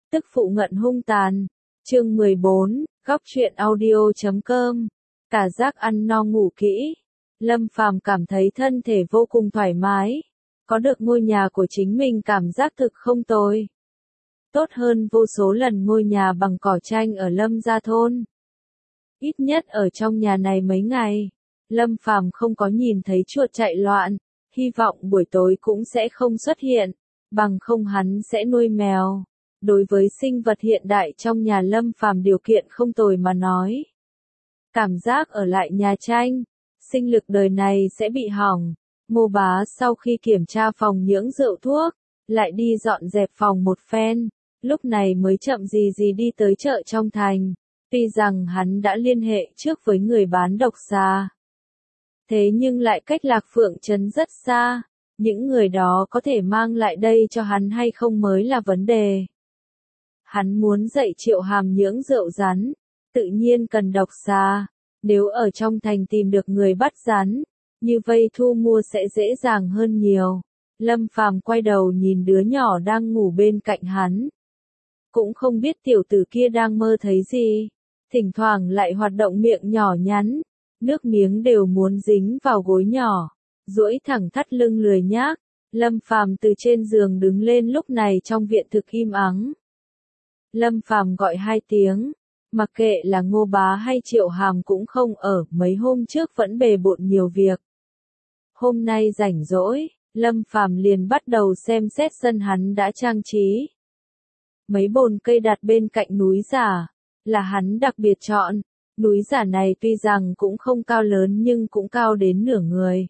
Tức phụ ngận hung tàn. Chương 14, góc truyện audio.com. Cả giác ăn no ngủ kỹ. Lâm Phàm cảm thấy thân thể vô cùng thoải mái. Có được ngôi nhà của chính mình cảm giác thực không tồi. Tốt hơn vô số lần ngôi nhà bằng cỏ tranh ở Lâm gia thôn. Ít nhất ở trong nhà này mấy ngày, Lâm Phàm không có nhìn thấy chuột chạy loạn, hy vọng buổi tối cũng sẽ không xuất hiện, bằng không hắn sẽ nuôi mèo. Đối với sinh vật hiện đại trong nhà Lâm Phàm điều kiện không tồi mà nói. Cảm giác ở lại nhà tranh, sinh lực đời này sẽ bị hỏng. Ngô Bá sau khi kiểm tra phòng nhưỡng rượu thuốc, lại đi dọn dẹp phòng một phen, lúc này mới chậm gì gì đi tới chợ trong thành. Tuy rằng hắn đã liên hệ trước với người bán độc xà, thế nhưng lại cách Lạc Phượng Trấn rất xa, những người đó có thể mang lại đây cho hắn hay không mới là vấn đề. Hắn muốn dạy Triệu Hàm nhưỡng rượu rắn, tự nhiên cần độc xà, nếu ở trong thành tìm được người bắt rắn, như vây thu mua sẽ dễ dàng hơn nhiều. Lâm Phàm quay đầu nhìn đứa nhỏ đang ngủ bên cạnh hắn. Cũng không biết tiểu tử kia đang mơ thấy gì, thỉnh thoảng lại hoạt động miệng nhỏ nhắn, nước miếng đều muốn dính vào gối nhỏ, duỗi thẳng thắt lưng lười nhác. Lâm Phàm từ trên giường đứng lên, lúc này trong viện thực im ắng. Lâm Phàm gọi 2 tiếng, mặc kệ là Ngô Bá hay Triệu Hàm cũng không ở, mấy hôm trước vẫn bề bộn nhiều việc. Hôm nay rảnh rỗi, Lâm Phàm liền bắt đầu xem xét sân hắn đã trang trí. Mấy bồn cây đặt bên cạnh núi giả, là hắn đặc biệt chọn. Núi giả này tuy rằng cũng không cao lớn nhưng cũng cao đến nửa người.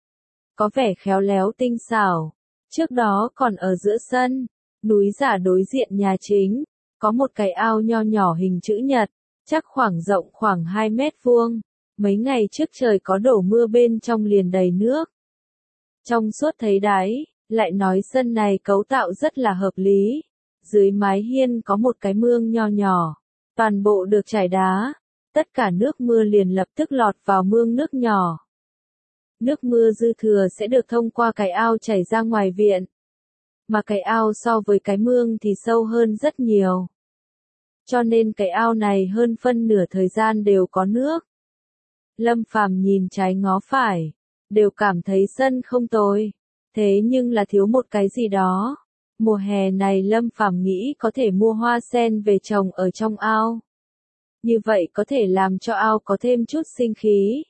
Có vẻ khéo léo tinh xảo. Trước đó còn ở giữa sân, núi giả đối diện nhà chính, có một cái ao nho nhỏ hình chữ nhật, chắc khoảng rộng khoảng 2 mét vuông. Mấy ngày trước trời có đổ mưa bên trong liền đầy nước. Trong suốt thấy đáy, lại nói sân này cấu tạo rất là hợp lý. Dưới mái hiên có một cái mương nho nhỏ, toàn bộ được trải đá. Tất cả nước mưa liền lập tức lọt vào mương nước nhỏ. Nước mưa dư thừa sẽ được thông qua cái ao chảy ra ngoài viện. Mà cái ao so với cái mương thì sâu hơn rất nhiều. Cho nên cái ao này hơn phân nửa thời gian đều có nước. Lâm Phàm nhìn trái ngó phải, đều cảm thấy sân không tồi. Thế nhưng là thiếu một cái gì đó. Mùa hè này Lâm Phàm nghĩ có thể mua hoa sen về trồng ở trong ao. Như vậy có thể làm cho ao có thêm chút sinh khí.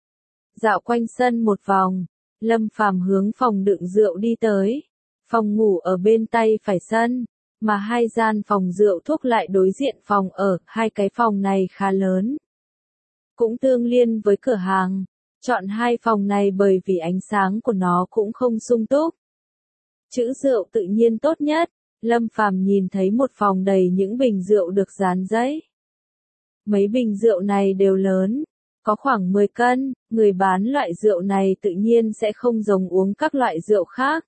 Dạo quanh sân một vòng, Lâm Phàm hướng phòng đựng rượu đi tới. Phòng ngủ ở bên tay phải sân, mà 2 gian phòng rượu thuốc lại đối diện phòng ở. 2 cái phòng này khá lớn, cũng tương liên với cửa hàng. Chọn 2 phòng này bởi vì ánh sáng của nó cũng không sung túc. Trữ rượu tự nhiên tốt nhất. Lâm Phàm nhìn thấy một phòng đầy những bình rượu được dán giấy. Mấy bình rượu này đều lớn, có khoảng 10 cân, người bán loại rượu này tự nhiên sẽ không giống uống các loại rượu khác.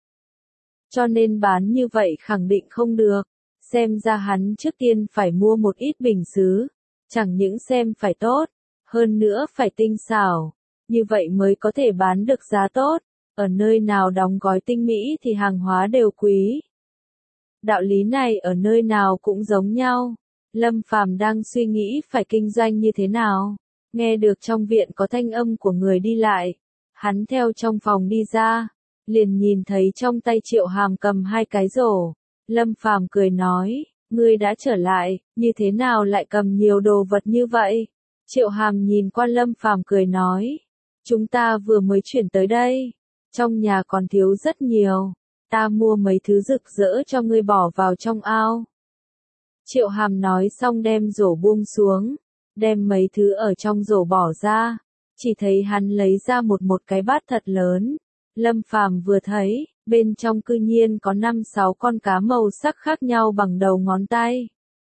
Cho nên bán như vậy khẳng định không được, xem ra hắn trước tiên phải mua một ít bình sứ, chẳng những xem phải tốt, hơn nữa phải tinh xảo, như vậy mới có thể bán được giá tốt, ở nơi nào đóng gói tinh mỹ thì hàng hóa đều quý. Đạo lý này ở nơi nào cũng giống nhau. Lâm Phàm đang suy nghĩ phải kinh doanh như thế nào, nghe được trong viện có thanh âm của người đi lại, hắn theo trong phòng đi ra, liền nhìn thấy trong tay Triệu Hàm cầm 2 cái rổ. Lâm Phàm cười nói, ngươi đã trở lại, như thế nào lại cầm nhiều đồ vật như vậy? Triệu Hàm nhìn qua Lâm Phàm cười nói, chúng ta vừa mới chuyển tới đây, trong nhà còn thiếu rất nhiều, ta mua mấy thứ rực rỡ cho ngươi bỏ vào trong ao. Triệu Hàm nói xong đem rổ buông xuống, đem mấy thứ ở trong rổ bỏ ra, chỉ thấy hắn lấy ra một cái bát thật lớn. Lâm Phàm vừa thấy, bên trong cư nhiên có 5-6 con cá màu sắc khác nhau bằng đầu ngón tay.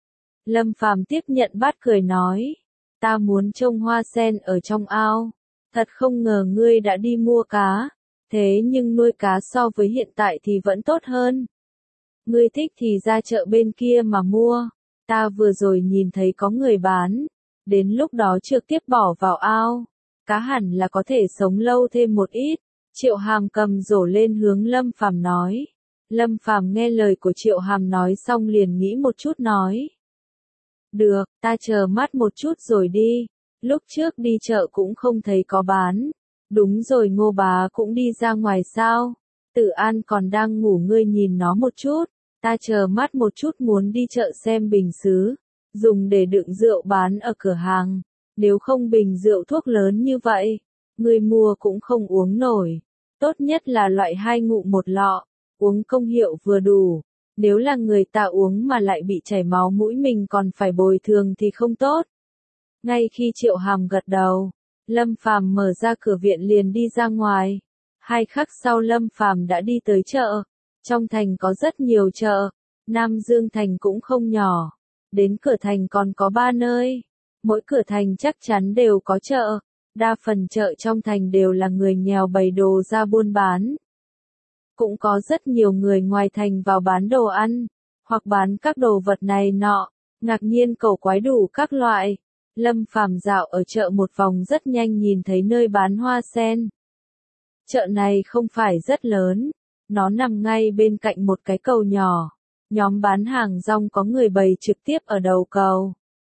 Lâm Phàm tiếp nhận bát cười nói, ta muốn trông hoa sen ở trong ao, thật không ngờ ngươi đã đi mua cá, thế nhưng nuôi cá so với hiện tại thì vẫn tốt hơn. Ngươi thích thì ra chợ bên kia mà mua, ta vừa rồi nhìn thấy có người bán, đến lúc đó trực tiếp bỏ vào ao, cá hẳn là có thể sống lâu thêm một ít. Triệu Hàm cầm rổ lên hướng Lâm Phàm nói, Lâm Phàm nghe lời của Triệu Hàm nói xong liền nghĩ một chút nói. Được, ta chờ mắt một chút rồi đi. Lúc trước đi chợ cũng không thấy có bán. Đúng rồi, Ngô bá cũng đi ra ngoài sao? Tử An còn đang ngủ, ngươi nhìn nó một chút. Ta chờ mắt một chút muốn đi chợ xem bình sứ dùng để đựng rượu bán ở cửa hàng. Nếu không bình rượu thuốc lớn như vậy, ngươi mua cũng không uống nổi. Tốt nhất là loại 2 ngụm một lọ, uống công hiệu vừa đủ. Nếu là người ta uống mà lại bị chảy máu mũi mình còn phải bồi thường thì không tốt. Ngay khi Triệu Hàm gật đầu, Lâm Phàm mở ra cửa viện liền đi ra ngoài. 2 khắc sau Lâm Phàm đã đi tới chợ. Trong thành có rất nhiều chợ, Nam Dương thành cũng không nhỏ. Đến cửa thành còn có 3 nơi. Mỗi cửa thành chắc chắn đều có chợ. Đa phần chợ trong thành đều là người nghèo bày đồ ra buôn bán. Cũng có rất nhiều người ngoài thành vào bán đồ ăn, hoặc bán các đồ vật này nọ, ngạc nhiên cầu quái đủ các loại. Lâm Phàm dạo ở chợ một vòng rất nhanh nhìn thấy nơi bán hoa sen. Chợ này không phải rất lớn, nó nằm ngay bên cạnh một cái cầu nhỏ. Nhóm bán hàng rong có người bày trực tiếp ở đầu cầu.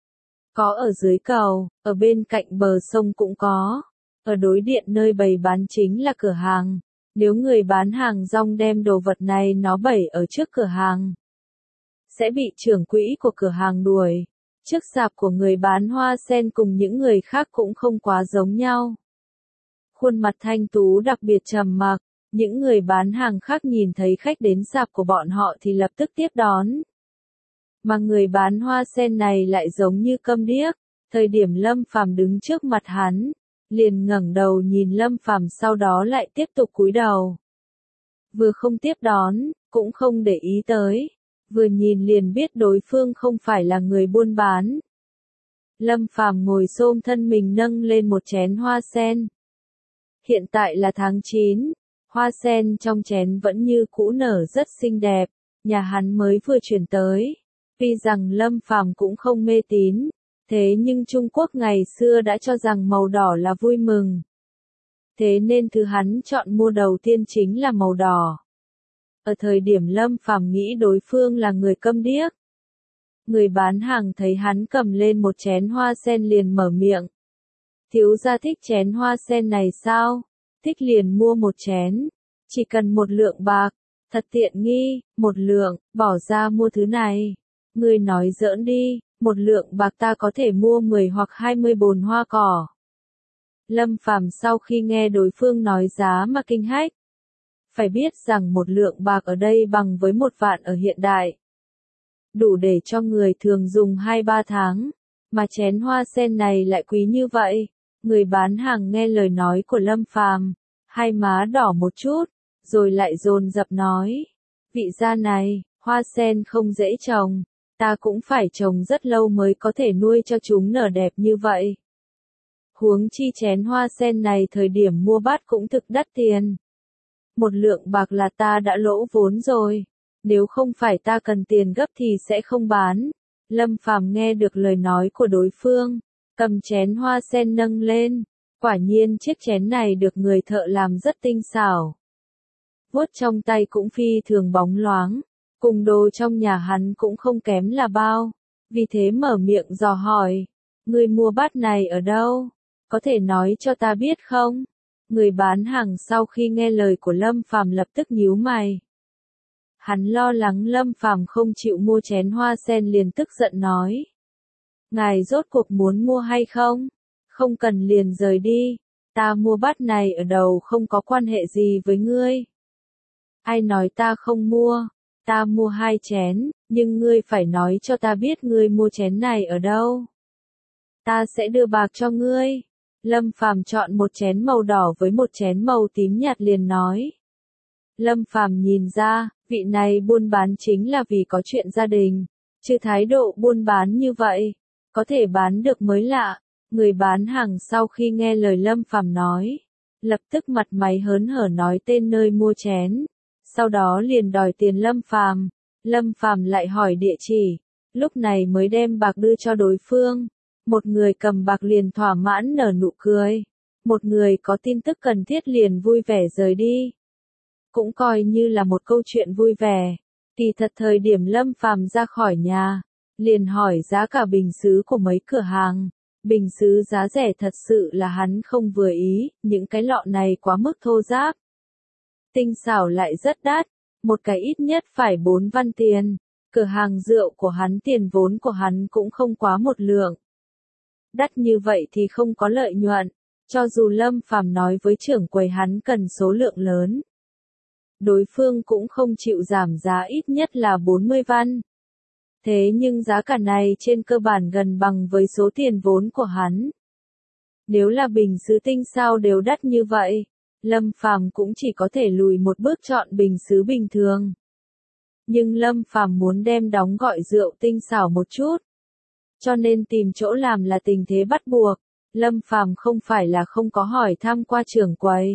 Có ở dưới cầu, ở bên cạnh bờ sông cũng có. Ở đối diện nơi bày bán chính là cửa hàng. Nếu người bán hàng rong đem đồ vật này nó bày ở trước cửa hàng, sẽ bị trưởng quỹ của cửa hàng đuổi. Chiếc sạp của người bán hoa sen cùng những người khác cũng không quá giống nhau. Khuôn mặt thanh tú đặc biệt trầm mặc, những người bán hàng khác nhìn thấy khách đến sạp của bọn họ thì lập tức tiếp đón. Mà người bán hoa sen này lại giống như câm điếc, thời điểm Lâm Phàm đứng trước mặt hắn, liền ngẩng đầu nhìn Lâm Phàm sau đó lại tiếp tục cúi đầu. Vừa không tiếp đón, cũng không để ý tới, vừa nhìn liền biết đối phương không phải là người buôn bán. Lâm Phàm ngồi xổm thân mình nâng lên một chén hoa sen. Hiện tại là tháng 9, hoa sen trong chén vẫn như cũ nở rất xinh đẹp, nhà hắn mới vừa chuyển tới. Tuy rằng Lâm Phàm cũng không mê tín, thế nhưng Trung Quốc ngày xưa đã cho rằng màu đỏ là vui mừng. Thế nên thứ hắn chọn mua đầu tiên chính là màu đỏ. Ở thời điểm Lâm Phàm nghĩ đối phương là người câm điếc, người bán hàng thấy hắn cầm lên một chén hoa sen liền mở miệng. Thiếu gia thích chén hoa sen này sao? Thích liền mua một chén, chỉ cần 1 lượng bạc, thật tiện nghi, 1 lượng, bỏ ra mua thứ này. Ngươi nói giỡn đi, 1 lượng bạc ta có thể mua 10 hoặc 20 bồn hoa cỏ. Lâm Phàm sau khi nghe đối phương nói giá mà kinh hách. Phải biết rằng 1 lượng bạc ở đây bằng với 1 vạn ở hiện đại. Đủ để cho người thường dùng 2-3 tháng, mà chén hoa sen này lại quý như vậy. Người bán hàng nghe lời nói của Lâm Phàm, hai má đỏ một chút, rồi lại dồn dập nói. Vị gia này, hoa sen không dễ trồng, ta cũng phải trồng rất lâu mới có thể nuôi cho chúng nở đẹp như vậy. Huống chi chén hoa sen này thời điểm mua bắt cũng thực đắt tiền. 1 lượng bạc là ta đã lỗ vốn rồi, nếu không phải ta cần tiền gấp thì sẽ không bán. Lâm Phàm nghe được lời nói của đối phương, cầm chén hoa sen nâng lên, quả nhiên chiếc chén này được người thợ làm rất tinh xảo. Vuốt trong tay cũng phi thường bóng loáng, cùng đồ trong nhà hắn cũng không kém là bao, vì thế mở miệng dò hỏi, người mua bát này ở đâu? Có thể nói cho ta biết không? Người bán hàng sau khi nghe lời của Lâm Phàm lập tức nhíu mày. Hắn lo lắng Lâm Phàm không chịu mua chén hoa sen liền tức giận nói. Ngài rốt cuộc muốn mua hay không? Không cần liền rời đi, ta mua bát này ở đầu không có quan hệ gì với ngươi. Ai nói ta không mua, ta mua 2 chén, nhưng ngươi phải nói cho ta biết ngươi mua chén này ở đâu. Ta sẽ đưa bạc cho ngươi. Lâm Phàm chọn một chén màu đỏ với một chén màu tím nhạt liền nói. Lâm Phàm nhìn ra, vị này buôn bán chính là vì có chuyện gia đình, chứ thái độ buôn bán như vậy, có thể bán được mới lạ. Người bán hàng sau khi nghe lời Lâm Phàm nói, lập tức mặt mày hớn hở nói tên nơi mua chén, sau đó liền đòi tiền Lâm Phàm. Lâm Phàm lại hỏi địa chỉ, lúc này mới đem bạc đưa cho đối phương. Một người cầm bạc liền thỏa mãn nở nụ cười, một người có tin tức cần thiết liền vui vẻ rời đi. cũng coi như là một câu chuyện vui vẻ. Kỳ thật thời điểm Lâm Phàm ra khỏi nhà, liền hỏi giá cả bình sứ của mấy cửa hàng. Bình sứ giá rẻ thật sự là hắn không vừa ý, những cái lọ này quá mức thô ráp. Tinh xảo lại rất đắt, một cái ít nhất phải 4 văn tiền. Cửa hàng rượu của hắn tiền vốn của hắn cũng không quá 1 lượng. Đắt như vậy thì không có lợi nhuận, cho dù Lâm Phàm nói với trưởng quầy hắn cần số lượng lớn. Đối phương cũng không chịu giảm giá ít nhất là 40 văn. Thế nhưng giá cả này trên cơ bản gần bằng với số tiền vốn của hắn. Nếu là bình sứ tinh xao đều đắt như vậy, Lâm Phàm cũng chỉ có thể lùi một bước chọn bình sứ bình thường. Nhưng Lâm Phàm muốn đem đóng gọi rượu tinh xảo một chút, cho nên tìm chỗ làm là tình thế bắt buộc. Lâm Phàm không phải là không có hỏi thăm qua trưởng quầy.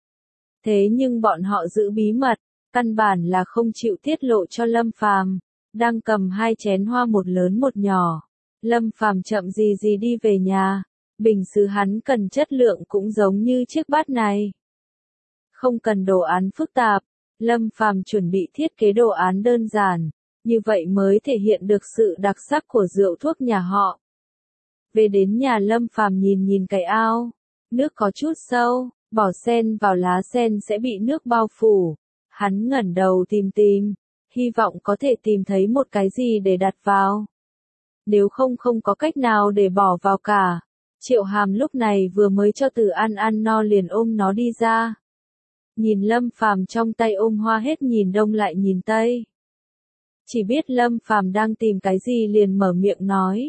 Thế nhưng bọn họ giữ bí mật, căn bản là không chịu tiết lộ cho Lâm Phàm. Đang cầm 2 chén hoa một lớn một nhỏ, Lâm Phàm chậm gì gì đi về nhà. Bình sứ hắn cần chất lượng cũng giống như chiếc bát này. Không cần đồ án phức tạp, Lâm Phàm chuẩn bị thiết kế đồ án đơn giản, như vậy mới thể hiện được sự đặc sắc của rượu thuốc nhà họ. Về đến nhà Lâm Phàm nhìn cái ao, nước có chút sâu, bỏ sen vào lá sen sẽ bị nước bao phủ. Hắn ngẩng đầu tìm, hy vọng có thể tìm thấy một cái gì để đặt vào. Nếu không có cách nào để bỏ vào cả. Triệu Hàm lúc này vừa mới cho Từ An ăn no liền ôm nó đi ra. Nhìn Lâm Phàm trong tay ôm hoa hết nhìn đông lại nhìn tây. Chỉ biết Lâm Phàm đang tìm cái gì liền mở miệng nói.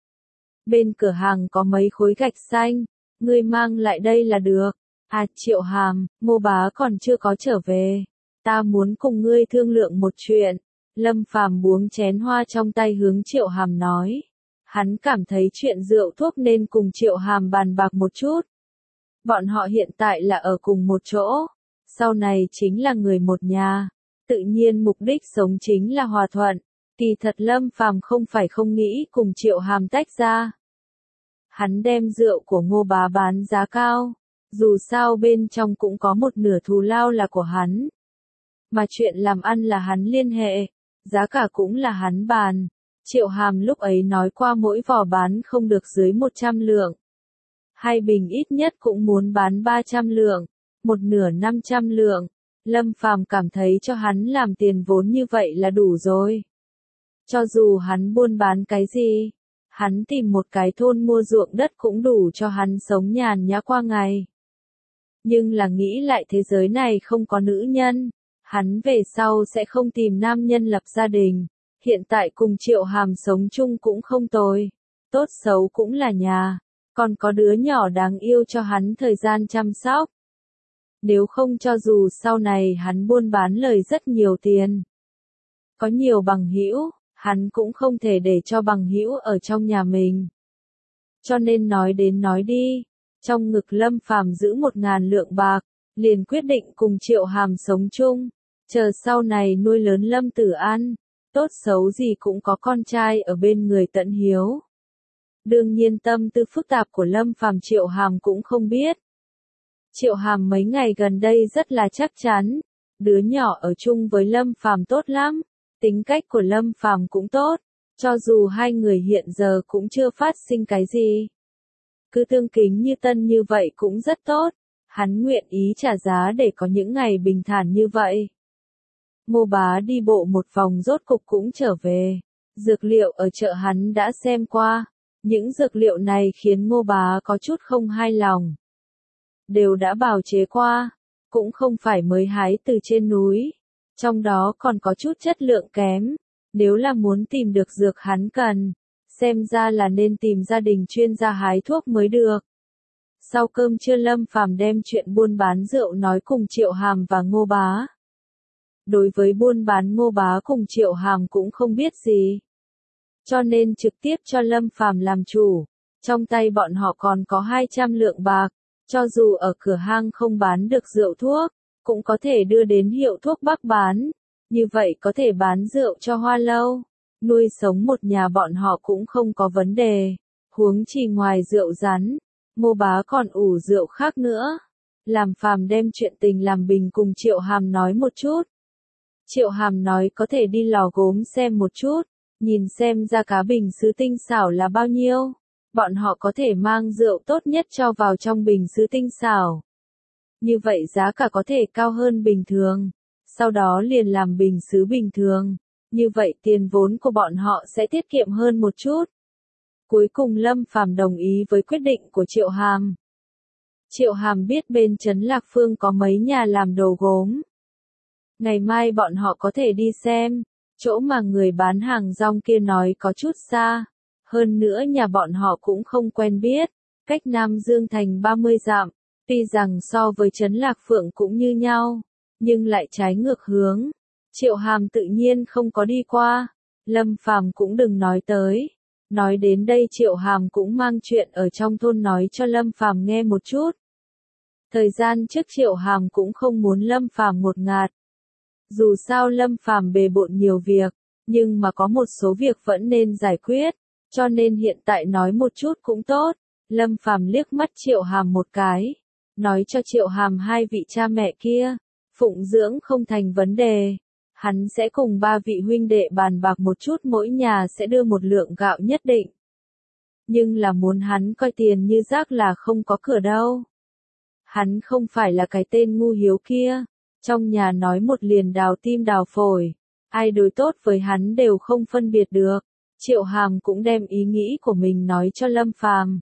Bên cửa hàng có mấy khối gạch xanh, ngươi mang lại đây là được. À Triệu Hàm, Ngô bá còn chưa có trở về. Ta muốn cùng ngươi thương lượng một chuyện. Lâm Phàm buông chén hoa trong tay hướng Triệu Hàm nói. Hắn cảm thấy chuyện rượu thuốc nên cùng Triệu Hàm bàn bạc một chút. Bọn họ hiện tại là ở cùng một chỗ, sau này chính là người một nhà. Tự nhiên mục đích sống chính là hòa thuận. Kỳ thật Lâm Phàm không phải không nghĩ cùng Triệu Hàm tách ra. Hắn đem rượu của Ngô bá bán giá cao, dù sao bên trong cũng có một nửa thù lao là của hắn. Mà chuyện làm ăn là hắn liên hệ, giá cả cũng là hắn bàn. Triệu Hàm lúc ấy nói qua mỗi vò bán không được dưới 100 lượng. Hai bình ít nhất cũng muốn bán 300 lượng, một nửa 500 lượng. Lâm Phàm cảm thấy cho hắn làm tiền vốn như vậy là đủ rồi. Cho dù hắn buôn bán cái gì, hắn tìm một cái thôn mua ruộng đất cũng đủ cho hắn sống nhàn nhã qua ngày. Nhưng là nghĩ lại thế giới này không có nữ nhân, hắn về sau sẽ không tìm nam nhân lập gia đình. Hiện tại cùng Triệu Hàm sống chung cũng không tồi, tốt xấu cũng là nhà, còn có đứa nhỏ đáng yêu cho hắn thời gian chăm sóc. Nếu không cho dù sau này hắn buôn bán lời rất nhiều tiền, có nhiều bằng hữu, hắn cũng không thể để cho bằng hữu ở trong nhà mình. Cho nên nói đến nói đi, trong ngực Lâm Phàm giữ 1.000 lượng bạc, liền quyết định cùng Triệu Hàm sống chung, chờ sau này nuôi lớn Lâm Tử An, tốt xấu gì cũng có con trai ở bên người tận hiếu. Đương nhiên tâm tư phức tạp của Lâm Phàm Triệu Hàm cũng không biết. Triệu Hàm mấy ngày gần đây rất là chắc chắn, đứa nhỏ ở chung với Lâm Phàm tốt lắm, tính cách của Lâm Phàm cũng tốt, cho dù hai người hiện giờ cũng chưa phát sinh cái gì. Cứ tương kính như tân như vậy cũng rất tốt, hắn nguyện ý trả giá để có những ngày bình thản như vậy. Ngô bá đi bộ một vòng rốt cục cũng trở về, dược liệu ở chợ hắn đã xem qua, những dược liệu này khiến Ngô bá có chút không hài lòng. Đều đã bào chế qua, cũng không phải mới hái từ trên núi, trong đó còn có chút chất lượng kém, nếu là muốn tìm được dược hắn cần, xem ra là nên tìm gia đình chuyên gia hái thuốc mới được. Sau cơm trưa Lâm Phàm đem chuyện buôn bán rượu nói cùng Triệu Hàm và Ngô bá. Đối với buôn bán Ngô bá cùng Triệu Hàm cũng không biết gì, cho nên trực tiếp cho Lâm Phàm làm chủ. Trong tay bọn họ còn có 200 lượng bạc, cho dù ở cửa hang không bán được rượu thuốc, cũng có thể đưa đến hiệu thuốc Bắc bán, như vậy có thể bán rượu cho Hoa Lâu, nuôi sống một nhà bọn họ cũng không có vấn đề. Huống chi ngoài rượu rắn, Ngô bá còn ủ rượu khác nữa. Làm Phàm đem chuyện tình làm Bình cùng Triệu Hàm nói một chút. Triệu Hàm nói có thể đi lò gốm xem một chút, nhìn xem ra cá bình sứ tinh xảo là bao nhiêu. Bọn họ có thể mang rượu tốt nhất cho vào trong bình sứ tinh xảo. Như vậy giá cả có thể cao hơn bình thường. Sau đó liền làm bình sứ bình thường. Như vậy tiền vốn của bọn họ sẽ tiết kiệm hơn một chút. Cuối cùng Lâm Phàm đồng ý với quyết định của Triệu Hàm. Triệu Hàm biết bên Trấn Lạc Phương có mấy nhà làm đồ gốm. Ngày mai bọn họ có thể đi xem, chỗ mà người bán hàng rong kia nói có chút xa. Hơn nữa nhà bọn họ cũng không quen biết, cách Nam Dương thành 30 dặm, tuy rằng so với Trấn Lạc Phượng cũng như nhau, nhưng lại trái ngược hướng. Triệu Hàm tự nhiên không có đi qua, Lâm Phàm cũng đừng nói tới. Nói đến đây Triệu Hàm cũng mang chuyện ở trong thôn nói cho Lâm Phàm nghe một chút. Thời gian trước Triệu Hàm cũng không muốn Lâm Phàm ngột ngạt. Dù sao Lâm Phàm bề bộn nhiều việc, nhưng mà có một số việc vẫn nên giải quyết, cho nên hiện tại nói một chút cũng tốt. Lâm Phàm liếc mắt Triệu Hàm một cái, nói cho Triệu Hàm hai vị cha mẹ kia, phụng dưỡng không thành vấn đề. Hắn sẽ cùng ba vị huynh đệ bàn bạc một chút mỗi nhà sẽ đưa một lượng gạo nhất định. Nhưng là muốn hắn coi tiền như rác là không có cửa đâu. Hắn không phải là cái tên ngu hiếu kia, trong nhà nói một liền đào tim đào phổi, ai đối tốt với hắn đều không phân biệt được. Triệu Hàm cũng đem ý nghĩ của mình nói cho Lâm Phàm.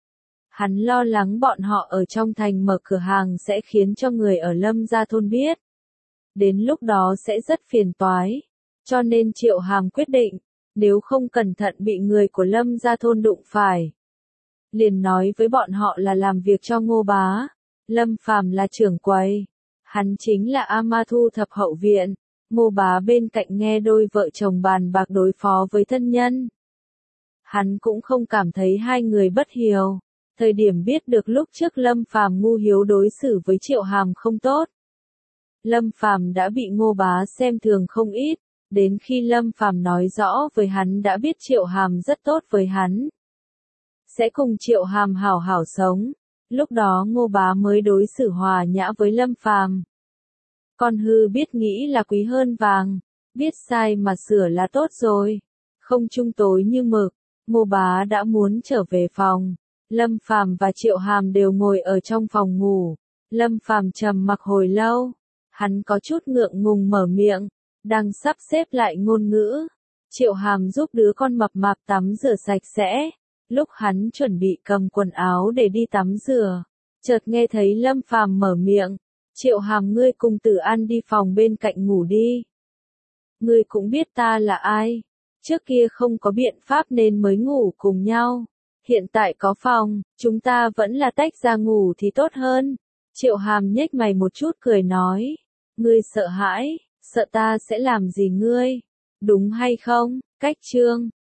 Hắn lo lắng bọn họ ở trong thành mở cửa hàng sẽ khiến cho người ở Lâm gia thôn biết. Đến lúc đó sẽ rất phiền toái. Cho nên Triệu Hàm quyết định, nếu không cẩn thận bị người của Lâm gia thôn đụng phải. Liền nói với bọn họ là làm việc cho Ngô Bá. Lâm Phàm là trưởng quầy. Hắn chính là Ama thu thập hậu viện. Ngô Bá bên cạnh nghe đôi vợ chồng bàn bạc đối phó với thân nhân. Hắn cũng không cảm thấy hai người bất hiếu. Thời điểm biết được lúc trước Lâm Phàm ngu hiếu đối xử với Triệu Hàm không tốt. Lâm Phàm đã bị Ngô Bá xem thường không ít, đến khi Lâm Phàm nói rõ với hắn đã biết Triệu Hàm rất tốt với hắn. Sẽ cùng Triệu Hàm hảo hảo sống, lúc đó Ngô Bá mới đối xử hòa nhã với Lâm Phàm. Con hư biết nghĩ là quý hơn vàng, biết sai mà sửa là tốt rồi. Không chung tối như mực, Ngô Bá đã muốn trở về phòng. Lâm Phàm và Triệu Hàm đều ngồi ở trong phòng ngủ. Lâm Phàm trầm mặc hồi lâu. Hắn có chút ngượng ngùng mở miệng, đang sắp xếp lại ngôn ngữ. Triệu Hàm giúp đứa con mập mạp tắm rửa sạch sẽ. Lúc hắn chuẩn bị cầm quần áo để đi tắm rửa, chợt nghe thấy Lâm Phàm mở miệng. Triệu Hàm ngươi cùng Tử An đi phòng bên cạnh ngủ đi. Ngươi cũng biết ta là ai. Trước kia không có biện pháp nên mới ngủ cùng nhau. Hiện tại có phòng, chúng ta vẫn là tách ra ngủ thì tốt hơn. Triệu Hàm nhếch mày một chút cười nói. Ngươi sợ hãi, sợ ta sẽ làm gì ngươi? Đúng hay không? Cách chương